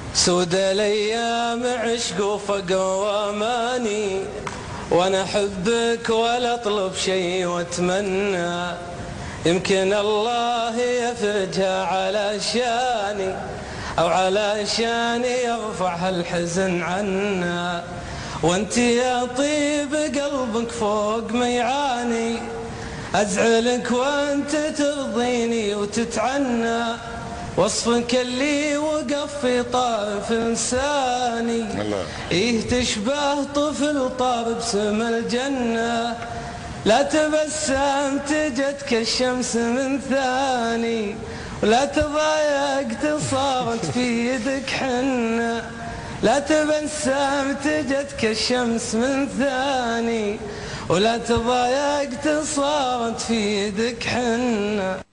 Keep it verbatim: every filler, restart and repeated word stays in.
سود الايام عشق وفقر واماني، وانا احبك ولا اطلب شيء واتمنى، يمكن الله يفرجها على شاني او على شاني يرفع هالحزن عنا. وانت يا طيب قلبك فوق ما يعاني، ازعلك وانت ترضيني وتتعنى، وصفك اللي وقف في طرف لساني إيه تشبه طفل طار بسم الجنة. لا تبسمت جتك الشمس من ثاني، ولا تضايقت صارت في يدك حنة. لا تبسمت جتك الشمس من ثاني، ولا تضايقت صارت في يدك حنة.